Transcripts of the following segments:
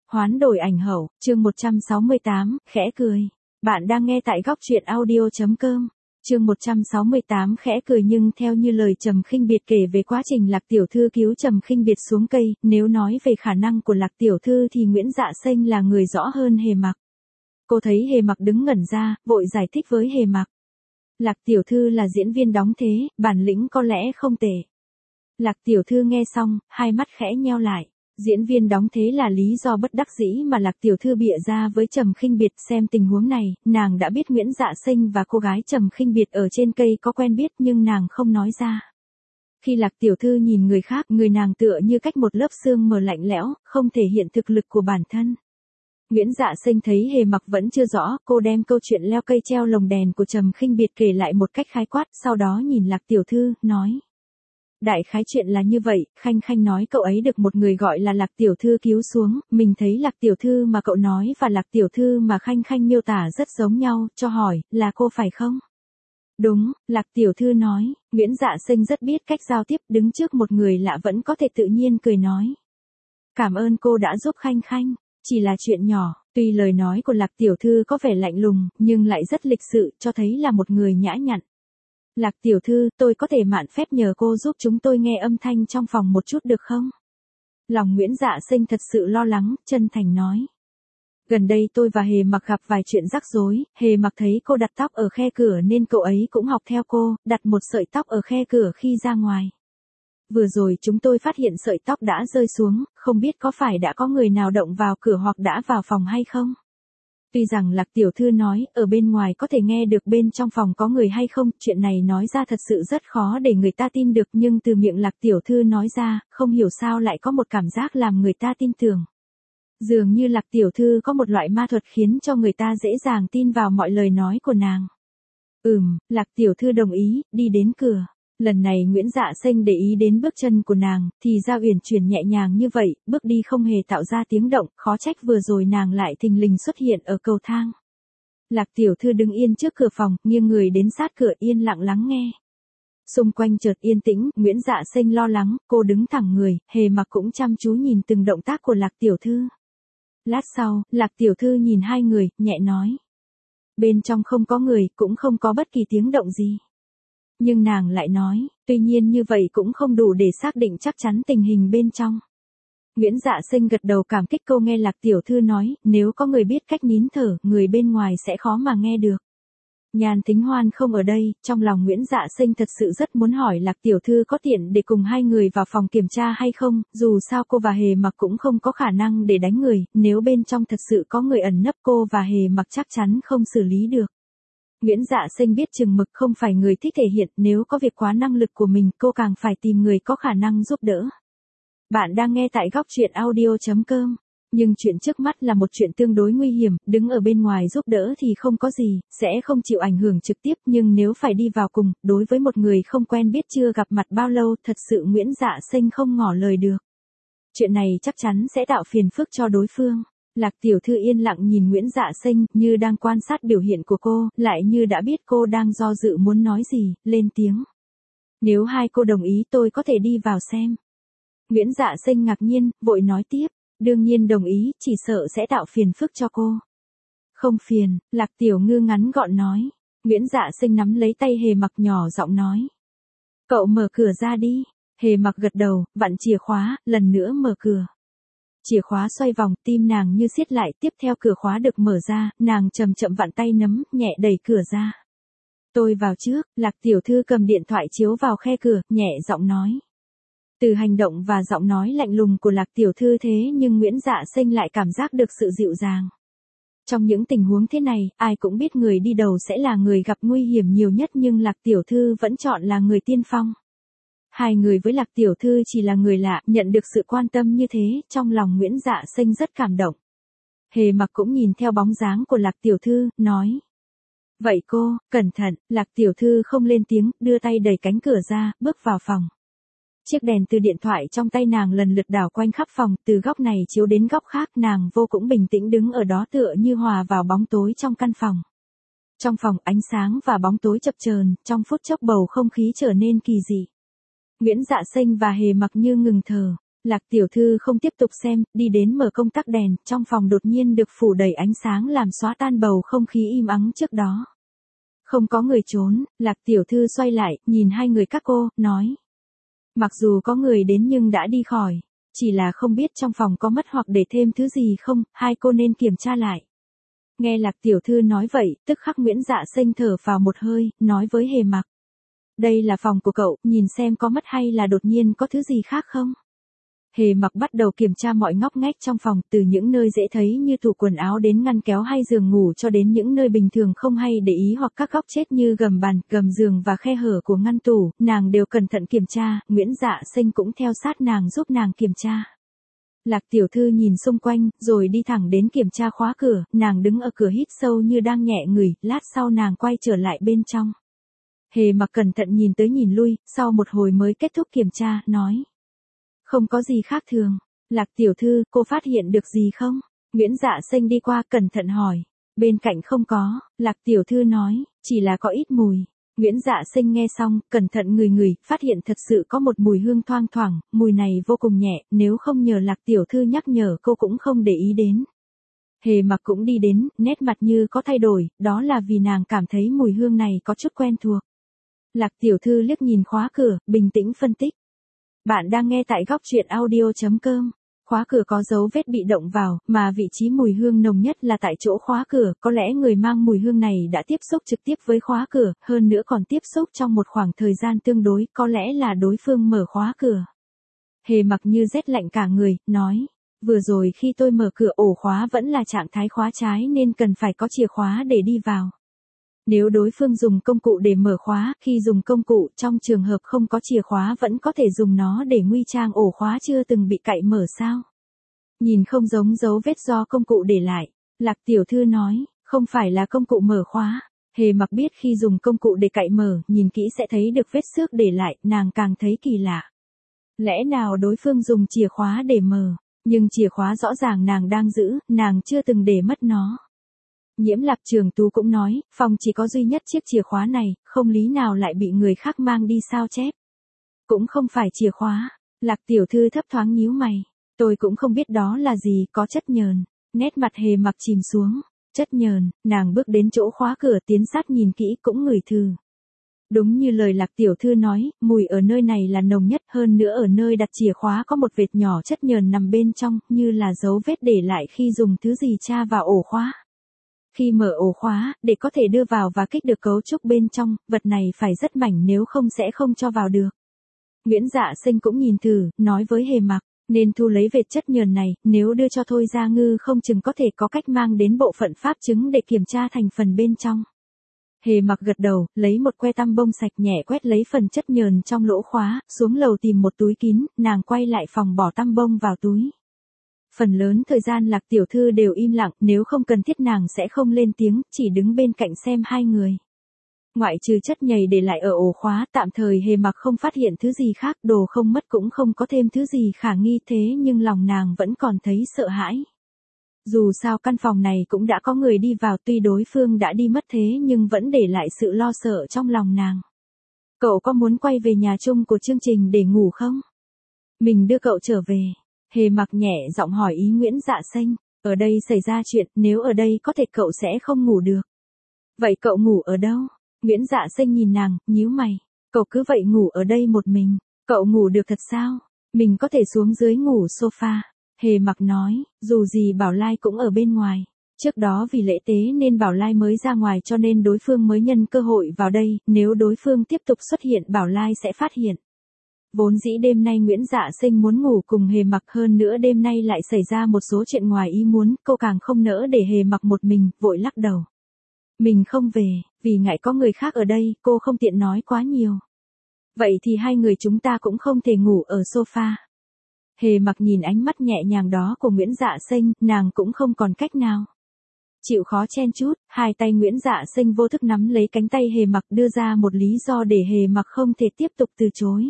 Hoán đổi ảnh hậu, chương 168, khẽ cười. Bạn đang nghe tại góc truyện audio.com. Chương 168 khẽ cười nhưng theo như lời Trầm Khinh Biệt kể về quá trình Lạc tiểu thư cứu Trầm Khinh Biệt xuống cây, nếu nói về khả năng của Lạc tiểu thư thì Nguyễn Dạ Xanh là người rõ hơn Hề Mặc. Cô thấy Hề Mặc đứng ngẩn ra, vội giải thích với Hề Mặc. Lạc tiểu thư là diễn viên đóng thế, bản lĩnh có lẽ không tệ. Lạc tiểu thư nghe xong, hai mắt khẽ nheo lại. Diễn viên đóng thế là lý do bất đắc dĩ mà Lạc tiểu thư bịa ra với Trầm Khinh Biệt. Xem tình huống này, nàng đã biết Nguyễn Dạ Xanh và cô gái Trầm Khinh Biệt ở trên cây có quen biết nhưng nàng không nói ra. Khi Lạc tiểu thư nhìn người khác, người nàng tựa như cách một lớp sương mờ lạnh lẽo, không thể hiện thực lực của bản thân. Nguyễn Dạ Xanh thấy Hề Mặc vẫn chưa rõ, cô đem câu chuyện leo cây treo lồng đèn của Trầm Khinh Biệt kể lại một cách khái quát, sau đó nhìn Lạc tiểu thư, nói. Đại khái chuyện là như vậy, Khanh Khanh nói cậu ấy được một người gọi là Lạc tiểu thư cứu xuống, mình thấy Lạc tiểu thư mà cậu nói và Lạc tiểu thư mà Khanh Khanh miêu tả rất giống nhau, cho hỏi, là cô phải không? Đúng, Lạc tiểu thư nói. Nguyễn Dạ Xanh rất biết cách giao tiếp, đứng trước một người lạ vẫn có thể tự nhiên cười nói. Cảm ơn cô đã giúp Khanh Khanh, chỉ là chuyện nhỏ. Tuy lời nói của Lạc tiểu thư có vẻ lạnh lùng, nhưng lại rất lịch sự, cho thấy là một người nhã nhặn. Lạc tiểu thư, tôi có thể mạn phép nhờ cô giúp chúng tôi nghe âm thanh trong phòng một chút được không? Lòng Nguyễn Dạ Xanh thật sự lo lắng, chân thành nói. Gần đây tôi và Hề Mặc gặp vài chuyện rắc rối, Hề Mặc thấy cô đặt tóc ở khe cửa nên cậu ấy cũng học theo cô, đặt một sợi tóc ở khe cửa khi ra ngoài. Vừa rồi chúng tôi phát hiện sợi tóc đã rơi xuống, không biết có phải đã có người nào động vào cửa hoặc đã vào phòng hay không? Tuy rằng Lạc tiểu thư nói, ở bên ngoài có thể nghe được bên trong phòng có người hay không, chuyện này nói ra thật sự rất khó để người ta tin được, nhưng từ miệng Lạc tiểu thư nói ra, không hiểu sao lại có một cảm giác làm người ta tin tưởng. Dường như Lạc tiểu thư có một loại ma thuật khiến cho người ta dễ dàng tin vào mọi lời nói của nàng. Lạc tiểu thư đồng ý, đi đến cửa. Lần này Nguyễn Dạ Xanh để ý đến bước chân của nàng, thì ra uyển chuyển nhẹ nhàng như vậy, bước đi không hề tạo ra tiếng động, khó trách vừa rồi nàng lại thình lình xuất hiện ở cầu thang. Lạc tiểu thư đứng yên trước cửa phòng, nghiêng người đến sát cửa yên lặng lắng nghe. Xung quanh chợt yên tĩnh, Nguyễn Dạ Xanh lo lắng, cô đứng thẳng người, Hề Mặc cũng chăm chú nhìn từng động tác của Lạc tiểu thư. Lát sau, Lạc tiểu thư nhìn hai người, nhẹ nói. Bên trong không có người, cũng không có bất kỳ tiếng động gì. Nhưng nàng lại nói, tuy nhiên như vậy cũng không đủ để xác định chắc chắn tình hình bên trong. Nguyễn Dạ Xanh gật đầu cảm kích câu nghe Lạc tiểu thư nói, nếu có người biết cách nín thở, người bên ngoài sẽ khó mà nghe được. Nhan Thính Hoan không ở đây, trong lòng Nguyễn Dạ Xanh thật sự rất muốn hỏi Lạc tiểu thư có tiện để cùng hai người vào phòng kiểm tra hay không, dù sao cô và Hề Mặc cũng không có khả năng để đánh người, nếu bên trong thật sự có người ẩn nấp cô và Hề Mặc chắc chắn không xử lý được. Nguyễn Dạ Xanh biết chừng mực không phải người thích thể hiện, nếu có việc quá năng lực của mình, cô càng phải tìm người có khả năng giúp đỡ. Bạn đang nghe tại góc truyện audio.com. Nhưng chuyện trước mắt là một chuyện tương đối nguy hiểm, đứng ở bên ngoài giúp đỡ thì không có gì, sẽ không chịu ảnh hưởng trực tiếp, nhưng nếu phải đi vào cùng, đối với một người không quen biết chưa gặp mặt bao lâu, thật sự Nguyễn Dạ Xanh không ngỏ lời được. Chuyện này chắc chắn sẽ tạo phiền phức cho đối phương. Lạc tiểu thư yên lặng nhìn Nguyễn Dạ Xanh, như đang quan sát biểu hiện của cô, lại như đã biết cô đang do dự muốn nói gì, lên tiếng. Nếu hai cô đồng ý tôi có thể đi vào xem. Nguyễn Dạ Xanh ngạc nhiên, vội nói tiếp, đương nhiên đồng ý, chỉ sợ sẽ tạo phiền phức cho cô. Không phiền, Lạc tiểu ngư ngắn gọn nói. Nguyễn Dạ Xanh nắm lấy tay Hề Mặc nhỏ giọng nói. Cậu mở cửa ra đi. Hề Mặc gật đầu, vặn chìa khóa, lần nữa mở cửa. Chìa khóa xoay vòng, tim nàng như siết lại, tiếp theo cửa khóa được mở ra, nàng chậm chậm vặn tay nắm, nhẹ đẩy cửa ra. Tôi vào trước, Lạc tiểu thư cầm điện thoại chiếu vào khe cửa, nhẹ giọng nói. Từ hành động và giọng nói lạnh lùng của Lạc tiểu thư thế nhưng Nguyễn Dạ Xanh lại cảm giác được sự dịu dàng. Trong những tình huống thế này, ai cũng biết người đi đầu sẽ là người gặp nguy hiểm nhiều nhất nhưng Lạc tiểu thư vẫn chọn là người tiên phong. Hai người với Lạc tiểu thư chỉ là người lạ, nhận được sự quan tâm như thế, trong lòng Nguyễn Dạ Xanh rất cảm động. Hề Mặc cũng nhìn theo bóng dáng của Lạc tiểu thư, nói. Vậy cô, cẩn thận, Lạc tiểu thư không lên tiếng, đưa tay đẩy cánh cửa ra, bước vào phòng. Chiếc đèn từ điện thoại trong tay nàng lần lượt đảo quanh khắp phòng, từ góc này chiếu đến góc khác, nàng vô cùng bình tĩnh đứng ở đó tựa như hòa vào bóng tối trong căn phòng. Trong phòng ánh sáng và bóng tối chập chờn, trong phút chốc bầu không khí trở nên kỳ dị. Nguyễn Dạ Xanh và Hề Mặc như ngừng thở. Lạc tiểu thư không tiếp tục xem, đi đến mở công tắc đèn, trong phòng đột nhiên được phủ đầy ánh sáng làm xóa tan bầu không khí im ắng trước đó. Không có người trốn, Lạc tiểu thư xoay lại, nhìn hai người các cô, nói. Mặc dù có người đến nhưng đã đi khỏi. Chỉ là không biết trong phòng có mất hoặc để thêm thứ gì không, hai cô nên kiểm tra lại. Nghe Lạc tiểu thư nói vậy, tức khắc Nguyễn Dạ Xanh thở vào một hơi, nói với Hề Mặc. Đây là phòng của cậu, nhìn xem có mất hay là đột nhiên có thứ gì khác không? Hề Mặc bắt đầu kiểm tra mọi ngóc ngách trong phòng, từ những nơi dễ thấy như tủ quần áo đến ngăn kéo hay giường ngủ cho đến những nơi bình thường không hay để ý hoặc các góc chết như gầm bàn, gầm giường và khe hở của ngăn tủ, nàng đều cẩn thận kiểm tra, Nguyễn Dạ Xanh cũng theo sát nàng giúp nàng kiểm tra. Lạc tiểu thư nhìn xung quanh, rồi đi thẳng đến kiểm tra khóa cửa, nàng đứng ở cửa hít sâu như đang nhẹ người, lát sau nàng quay trở lại bên trong. Hề Mặc cẩn thận nhìn tới nhìn lui, sau một hồi mới kết thúc kiểm tra, nói. Không có gì khác thường. Lạc tiểu thư, cô phát hiện được gì không? Nguyễn Dạ Xanh đi qua cẩn thận hỏi. Bên cạnh không có, Lạc tiểu thư nói, chỉ là có ít mùi. Nguyễn Dạ Xanh nghe xong, cẩn thận ngửi, phát hiện thật sự có một mùi hương thoang thoảng, mùi này vô cùng nhẹ, nếu không nhờ Lạc tiểu thư nhắc nhở cô cũng không để ý đến. Hề Mặc cũng đi đến, nét mặt như có thay đổi, đó là vì nàng cảm thấy mùi hương này có chút quen thuộc. Lạc tiểu thư liếc nhìn khóa cửa, bình tĩnh phân tích. Bạn đang nghe tại góc truyện audio.com. Khóa cửa có dấu vết bị động vào, mà vị trí mùi hương nồng nhất là tại chỗ khóa cửa, có lẽ người mang mùi hương này đã tiếp xúc trực tiếp với khóa cửa, hơn nữa còn tiếp xúc trong một khoảng thời gian tương đối, có lẽ là đối phương mở khóa cửa. Hề Mặc như rét lạnh cả người, nói, vừa rồi khi tôi mở cửa ổ khóa vẫn là trạng thái khóa trái nên cần phải có chìa khóa để đi vào. Nếu đối phương dùng công cụ để mở khóa, khi dùng công cụ trong trường hợp không có chìa khóa vẫn có thể dùng nó để nguy trang ổ khóa chưa từng bị cậy mở sao? Nhìn không giống dấu vết do công cụ để lại. Lạc tiểu thư nói, không phải là công cụ mở khóa. Hề Mặc biết khi dùng công cụ để cậy mở, nhìn kỹ sẽ thấy được vết xước để lại, nàng càng thấy kỳ lạ. Lẽ nào đối phương dùng chìa khóa để mở, nhưng chìa khóa rõ ràng nàng đang giữ, nàng chưa từng để mất nó. Nhiễm Lạc Trường Tú cũng nói, phòng chỉ có duy nhất chiếc chìa khóa này, không lý nào lại bị người khác mang đi sao chép. Cũng không phải chìa khóa. Lạc tiểu thư thấp thoáng nhíu mày. Tôi cũng không biết đó là gì, có chất nhờn. Nét mặt Hề Mặc chìm xuống. Chất nhờn, nàng bước đến chỗ khóa cửa tiến sát nhìn kỹ cũng ngửi thử. Đúng như lời Lạc tiểu thư nói, mùi ở nơi này là nồng nhất, hơn nữa ở nơi đặt chìa khóa có một vệt nhỏ chất nhờn nằm bên trong, như là dấu vết để lại khi dùng thứ gì tra vào ổ khóa. Khi mở ổ khóa, để có thể đưa vào và kích được cấu trúc bên trong, vật này phải rất mảnh nếu không sẽ không cho vào được. Nguyễn Dạ Xanh cũng nhìn thử, nói với Hề Mặc, nên thu lấy vệt chất nhờn này, nếu đưa cho Thôi Gia Ngư không chừng có thể có cách mang đến bộ phận pháp chứng để kiểm tra thành phần bên trong. Hề Mặc gật đầu, lấy một que tăm bông sạch nhẹ quét lấy phần chất nhờn trong lỗ khóa, xuống lầu tìm một túi kín, nàng quay lại phòng bỏ tăm bông vào túi. Phần lớn thời gian Lạc tiểu thư đều im lặng, nếu không cần thiết nàng sẽ không lên tiếng, chỉ đứng bên cạnh xem hai người. Ngoại trừ chất nhầy để lại ở ổ khóa, tạm thời Hề Mặc không phát hiện thứ gì khác, đồ không mất cũng không có thêm thứ gì khả nghi thế nhưng lòng nàng vẫn còn thấy sợ hãi. Dù sao căn phòng này cũng đã có người đi vào, tuy đối phương đã đi mất thế nhưng vẫn để lại sự lo sợ trong lòng nàng. Cậu có muốn quay về nhà chung của chương trình để ngủ không? Mình đưa cậu trở về. Hề Mặc nhẹ giọng hỏi ý Nguyễn Dạ Xanh, ở đây xảy ra chuyện, nếu ở đây có thể cậu sẽ không ngủ được. Vậy cậu ngủ ở đâu? Nguyễn Dạ Xanh nhìn nàng, nhíu mày, cậu cứ vậy ngủ ở đây một mình, cậu ngủ được thật sao? Mình có thể xuống dưới ngủ sofa. Hề Mặc nói, dù gì Bảo Lai cũng ở bên ngoài. Trước đó vì lễ tế nên Bảo Lai mới ra ngoài cho nên đối phương mới nhân cơ hội vào đây, nếu đối phương tiếp tục xuất hiện Bảo Lai sẽ phát hiện. Vốn dĩ đêm nay Nguyễn Dạ Xanh muốn ngủ cùng Hề Mặc, hơn nữa đêm nay lại xảy ra một số chuyện ngoài ý muốn, cô càng không nỡ để Hề Mặc một mình, vội lắc đầu. Mình không về, vì ngại có người khác ở đây, cô không tiện nói quá nhiều. Vậy thì hai người chúng ta cũng không thể ngủ ở sofa. Hề Mặc nhìn ánh mắt nhẹ nhàng đó của Nguyễn Dạ Xanh, nàng cũng không còn cách nào. Chịu khó chen chút, hai tay Nguyễn Dạ Xanh vô thức nắm lấy cánh tay Hề Mặc, đưa ra một lý do để Hề Mặc không thể tiếp tục từ chối.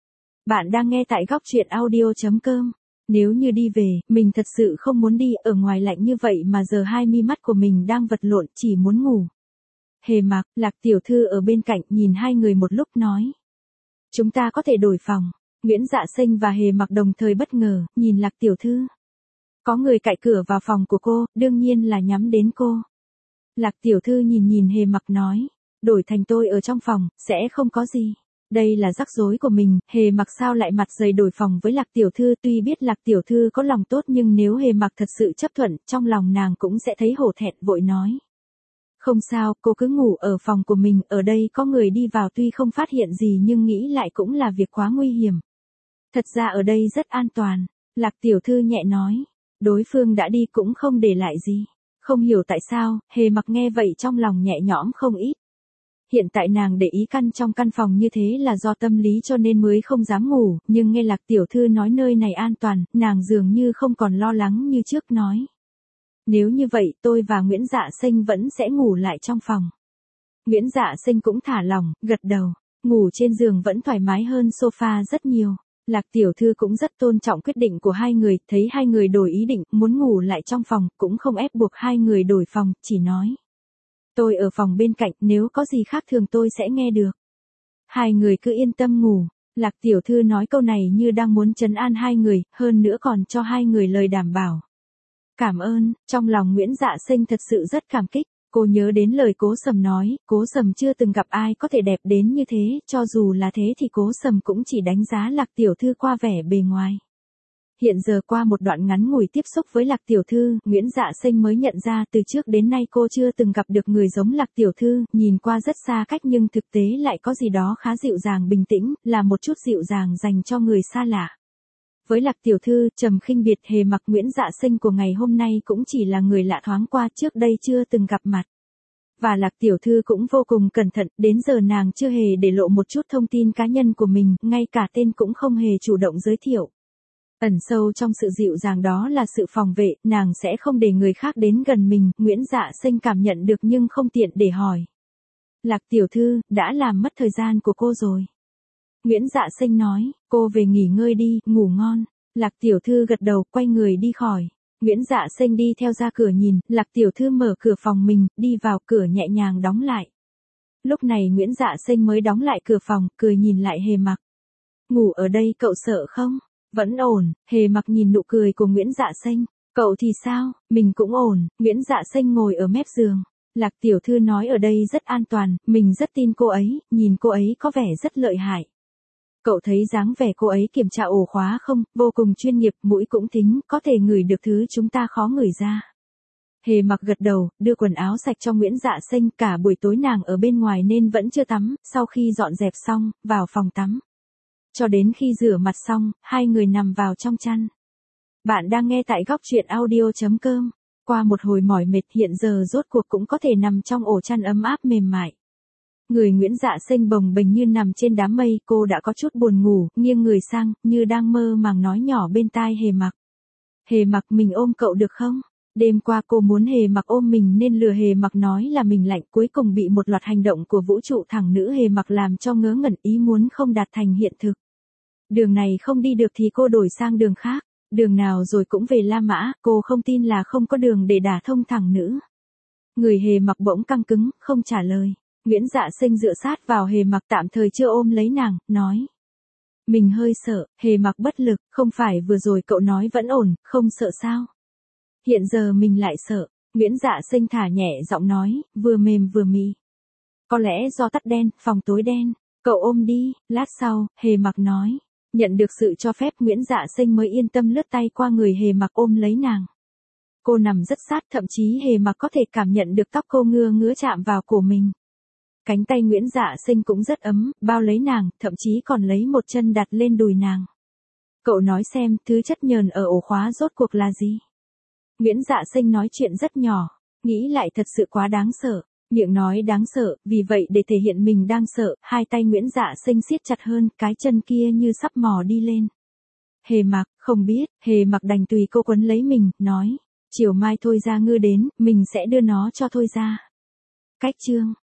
Bạn đang nghe tại góc truyện audio.com. Nếu như đi về, mình thật sự không muốn đi, ở ngoài lạnh như vậy mà giờ hai mi mắt của mình đang vật lộn, chỉ muốn ngủ. Hề Mặc, Lạc tiểu thư ở bên cạnh nhìn hai người một lúc nói. Chúng ta có thể đổi phòng. Nguyễn Dạ Sinh và Hề Mặc đồng thời bất ngờ, nhìn Lạc tiểu thư. Có người cạy cửa vào phòng của cô, đương nhiên là nhắm đến cô. Lạc tiểu thư nhìn Hề Mặc nói, đổi thành tôi ở trong phòng, sẽ không có gì. Đây là rắc rối của mình, Hề Mặc sao lại mặt dày đổi phòng với Lạc tiểu thư, tuy biết Lạc tiểu thư có lòng tốt nhưng nếu Hề Mặc thật sự chấp thuận, trong lòng nàng cũng sẽ thấy hổ thẹn, vội nói. Không sao, cô cứ ngủ ở phòng của mình, ở đây có người đi vào tuy không phát hiện gì nhưng nghĩ lại cũng là việc quá nguy hiểm. Thật ra ở đây rất an toàn, Lạc tiểu thư nhẹ nói, đối phương đã đi cũng không để lại gì. Không hiểu tại sao, Hề Mặc nghe vậy trong lòng nhẹ nhõm không ít. Hiện tại nàng để ý trong căn phòng như thế là do tâm lý cho nên mới không dám ngủ, nhưng nghe Lạc tiểu thư nói nơi này an toàn, nàng dường như không còn lo lắng như trước nói. Nếu như vậy tôi và Nguyễn Dạ Sinh vẫn sẽ ngủ lại trong phòng. Nguyễn Dạ Sinh cũng thả lòng, gật đầu, ngủ trên giường vẫn thoải mái hơn sofa rất nhiều. Lạc tiểu thư cũng rất tôn trọng quyết định của hai người, thấy hai người đổi ý định, muốn ngủ lại trong phòng, cũng không ép buộc hai người đổi phòng, chỉ nói. Tôi ở phòng bên cạnh, nếu có gì khác thường tôi sẽ nghe được. Hai người cứ yên tâm ngủ. Lạc tiểu thư nói câu này như đang muốn trấn an hai người, hơn nữa còn cho hai người lời đảm bảo. Cảm ơn, trong lòng Nguyễn Dạ Sinh thật sự rất cảm kích. Cô nhớ đến lời Cố Sầm nói, Cố Sầm chưa từng gặp ai có thể đẹp đến như thế, cho dù là thế thì Cố Sầm cũng chỉ đánh giá Lạc tiểu thư qua vẻ bề ngoài. Hiện giờ qua một đoạn ngắn ngủi tiếp xúc với Lạc tiểu thư, Nguyễn Dạ Sinh mới nhận ra từ trước đến nay cô chưa từng gặp được người giống Lạc tiểu thư, nhìn qua rất xa cách nhưng thực tế lại có gì đó khá dịu dàng bình tĩnh, là một chút dịu dàng dành cho người xa lạ. Với Lạc tiểu thư, trầm khinh biệt Hề Mặc Nguyễn Dạ Sinh của ngày hôm nay cũng chỉ là người lạ thoáng qua, trước đây chưa từng gặp mặt. Và Lạc tiểu thư cũng vô cùng cẩn thận, đến giờ nàng chưa hề để lộ một chút thông tin cá nhân của mình, ngay cả tên cũng không hề chủ động giới thiệu. Ẩn sâu trong sự dịu dàng đó là sự phòng vệ, nàng sẽ không để người khác đến gần mình, Nguyễn Dạ Sinh cảm nhận được nhưng không tiện để hỏi. Lạc tiểu thư, đã làm mất thời gian của cô rồi. Nguyễn Dạ Sinh nói, cô về nghỉ ngơi đi, ngủ ngon. Lạc tiểu thư gật đầu, quay người đi khỏi. Nguyễn Dạ Sinh đi theo ra cửa nhìn, Lạc tiểu thư mở cửa phòng mình, đi vào cửa nhẹ nhàng đóng lại. Lúc này Nguyễn Dạ Sinh mới đóng lại cửa phòng, cười nhìn lại Hề Mặc. Ngủ ở đây cậu sợ không? Vẫn ổn, Hề Mặc nhìn nụ cười của Nguyễn Dạ Sinh. Cậu thì sao? Mình cũng ổn. Nguyễn Dạ Sinh ngồi ở mép giường. Lạc tiểu thư nói ở đây rất an toàn, mình rất tin cô ấy, nhìn cô ấy có vẻ rất lợi hại. Cậu thấy dáng vẻ cô ấy kiểm tra ổ khóa không, vô cùng chuyên nghiệp, mũi cũng thính, có thể ngửi được thứ chúng ta khó ngửi ra. Hề Mặc gật đầu, đưa quần áo sạch cho Nguyễn Dạ Sinh, cả buổi tối nàng ở bên ngoài nên vẫn chưa tắm, sau khi dọn dẹp xong, vào phòng tắm. Cho đến khi rửa mặt xong, hai người nằm vào trong chăn. Bạn đang nghe tại góc truyện audio.com. Qua một hồi mỏi mệt hiện giờ rốt cuộc cũng có thể nằm trong ổ chăn ấm áp mềm mại. Người Nguyễn Dạ Sinh bồng bềnh như nằm trên đám mây, cô đã có chút buồn ngủ, nghiêng người sang, như đang mơ màng nói nhỏ bên tai Hề Mặc. Hề Mặc, mình ôm cậu được không? Đêm qua cô muốn Hề Mặc ôm mình nên lừa Hề Mặc nói là mình lạnh, cuối cùng bị một loạt hành động của vũ trụ thẳng nữ Hề Mặc làm cho ngớ ngẩn, ý muốn không đạt thành hiện thực. Đường này không đi được thì cô đổi sang đường khác, đường nào rồi cũng về La Mã, cô không tin là không có đường để đả thông thẳng nữ. Người Hề Mặc bỗng căng cứng, không trả lời. Nguyễn Dạ Sinh dựa sát vào Hề Mặc, tạm thời chưa ôm lấy nàng, nói. Mình hơi sợ. Hề Mặc bất lực, không phải vừa rồi cậu nói vẫn ổn, không sợ sao? Hiện giờ mình lại sợ. Nguyễn Dạ Sinh thả nhẹ giọng nói, vừa mềm vừa mị. Có lẽ do tắt đen, phòng tối đen. Cậu ôm đi. Lát sau, Hề Mặc nói. Nhận được sự cho phép, Nguyễn Dạ Sinh mới yên tâm lướt tay qua người Hề Mặc ôm lấy nàng. Cô nằm rất sát, thậm chí Hề Mặc có thể cảm nhận được tóc cô ngứa ngứa chạm vào cổ mình. Cánh tay Nguyễn Dạ Sinh cũng rất ấm, bao lấy nàng, thậm chí còn lấy một chân đặt lên đùi nàng. Cậu nói xem, thứ chất nhờn ở ổ khóa rốt cuộc là gì? Nguyễn Dạ Sinh nói chuyện rất nhỏ, nghĩ lại thật sự quá đáng sợ. Miệng nói đáng sợ, vì vậy để thể hiện mình đang sợ, hai tay Nguyễn Dạ Sinh siết chặt hơn, cái chân kia như sắp mò đi lên. Hề Mặc, không biết, Hề Mặc đành tùy cô quấn lấy mình, nói, chiều mai Thôi Gia Ngư đến, mình sẽ đưa nó cho Thôi Gia. Cách chương